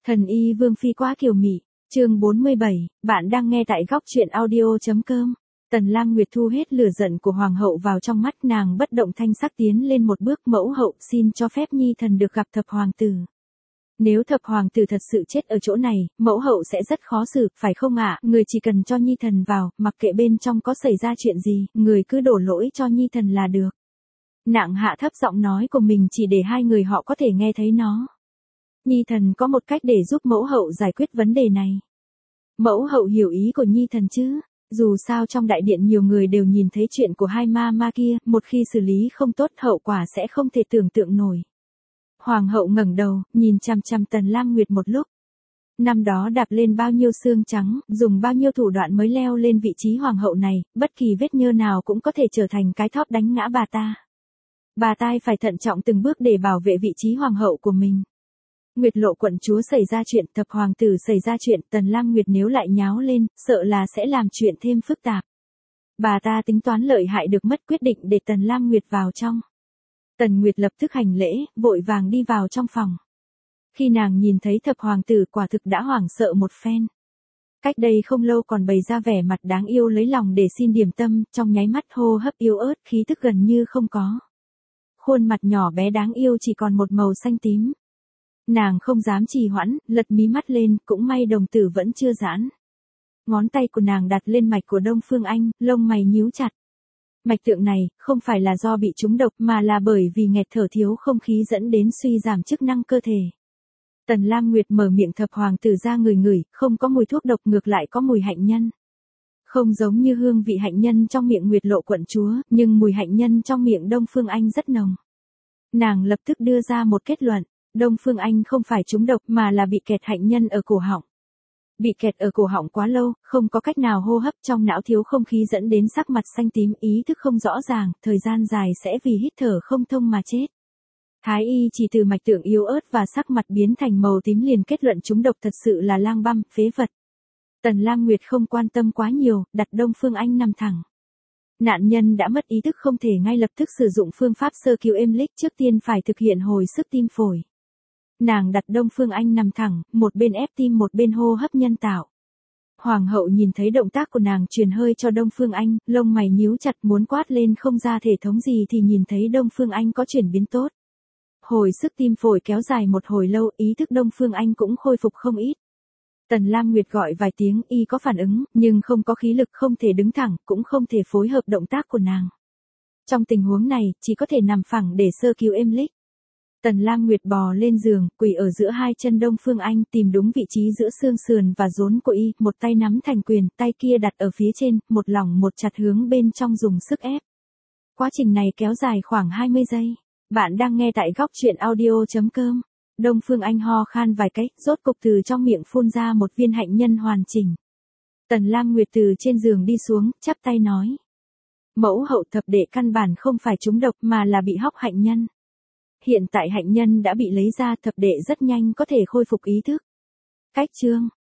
Thần y Vương Phi quá kiều mị, chương 47, bạn đang nghe tại góc truyện audio.com. Tần Lam Nguyệt thu hết lửa giận của hoàng hậu vào trong mắt, nàng bất động thanh sắc tiến lên một bước. Mẫu hậu xin cho phép nhi thần được gặp thập hoàng tử. Nếu thập hoàng tử thật sự chết ở chỗ này, mẫu hậu sẽ rất khó xử, phải không ạ? Người chỉ cần cho nhi thần vào, mặc kệ bên trong có xảy ra chuyện gì, người cứ đổ lỗi cho nhi thần là được. Nàng hạ thấp giọng nói của mình chỉ để hai người họ có thể nghe thấy nó. Nhi thần có một cách để giúp mẫu hậu giải quyết vấn đề này. Mẫu hậu hiểu ý của nhi thần chứ? Dù sao trong đại điện nhiều người đều nhìn thấy chuyện của hai ma kia, một khi xử lý không tốt hậu quả sẽ không thể tưởng tượng nổi. Hoàng hậu ngẩng đầu, nhìn chằm chằm Tần Lam Nguyệt một lúc. Năm đó đạp lên bao nhiêu xương trắng, dùng bao nhiêu thủ đoạn mới leo lên vị trí hoàng hậu này, bất kỳ vết nhơ nào cũng có thể trở thành cái thóp đánh ngã bà ta. Bà ta phải thận trọng từng bước để bảo vệ vị trí hoàng hậu của mình. Nguyệt Lộ quận chúa xảy ra chuyện, thập hoàng tử xảy ra chuyện, Tần Lam Nguyệt nếu lại nháo lên, sợ là sẽ làm chuyện thêm phức tạp. Bà ta tính toán lợi hại được mất, quyết định để Tần Lam Nguyệt vào trong. Tần Nguyệt lập tức hành lễ, vội vàng đi vào trong phòng. Khi nàng nhìn thấy thập hoàng tử quả thực đã hoảng sợ một phen. Cách đây không lâu còn bày ra vẻ mặt đáng yêu lấy lòng để xin điểm tâm, trong nháy mắt hô hấp yếu ớt, khí tức gần như không có. Khuôn mặt nhỏ bé đáng yêu chỉ còn một màu xanh tím. Nàng không dám trì hoãn, lật mí mắt lên, cũng may đồng tử vẫn chưa giãn. Ngón tay của nàng đặt lên mạch của Đông Phương Anh, lông mày nhíu chặt. Mạch tượng này, không phải là do bị trúng độc mà là bởi vì nghẹt thở thiếu không khí dẫn đến suy giảm chức năng cơ thể. Tần Lam Nguyệt mở miệng, thập hoàng tử ra ngửi, không có mùi thuốc độc, ngược lại có mùi hạnh nhân. Không giống như hương vị hạnh nhân trong miệng Nguyệt Lộ quận chúa, nhưng mùi hạnh nhân trong miệng Đông Phương Anh rất nồng. Nàng lập tức đưa ra một kết luận. Đông Phương Anh không phải trúng độc mà là bị kẹt hạnh nhân ở cổ họng. Bị kẹt ở cổ họng quá lâu, không có cách nào hô hấp, trong não thiếu không khí dẫn đến sắc mặt xanh tím, ý thức không rõ ràng, thời gian dài sẽ vì hít thở không thông mà chết. Thái y chỉ từ mạch tượng yếu ớt và sắc mặt biến thành màu tím liền kết luận trúng độc, thật sự là lang băm, phế vật. Tần Lam Nguyệt không quan tâm quá nhiều, đặt Đông Phương Anh nằm thẳng. Nạn nhân đã mất ý thức, không thể ngay lập tức sử dụng phương pháp sơ cứu êm lịch, trước tiên phải thực hiện hồi sức tim phổi. Nàng đặt Đông Phương Anh nằm thẳng, một bên ép tim một bên hô hấp nhân tạo. Hoàng hậu nhìn thấy động tác của nàng truyền hơi cho Đông Phương Anh, lông mày nhíu chặt muốn quát lên không ra thể thống gì thì nhìn thấy Đông Phương Anh có chuyển biến tốt. Hồi sức tim phổi kéo dài một hồi lâu, ý thức Đông Phương Anh cũng khôi phục không ít. Tần Lam Nguyệt gọi vài tiếng, y có phản ứng, nhưng không có khí lực, không thể đứng thẳng, cũng không thể phối hợp động tác của nàng. Trong tình huống này, chỉ có thể nằm phẳng để sơ cứu êm lịch. Tần Lam Nguyệt bò lên giường, quỳ ở giữa hai chân Đông Phương Anh, tìm đúng vị trí giữa xương sườn và rốn của y, một tay nắm thành quyền, tay kia đặt ở phía trên, một lỏng một chặt hướng bên trong dùng sức ép. Quá trình này kéo dài khoảng 20 giây. Bạn đang nghe tại góc truyện audio.com. Đông Phương Anh ho khan vài cái, rốt cục từ trong miệng phun ra một viên hạnh nhân hoàn chỉnh. Tần Lam Nguyệt từ trên giường đi xuống, chắp tay nói. Mẫu hậu, thập đệ căn bản không phải trúng độc mà là bị hóc hạnh nhân. Hiện tại hạnh nhân đã bị lấy ra, thập đệ rất nhanh có thể khôi phục ý thức. Cách chương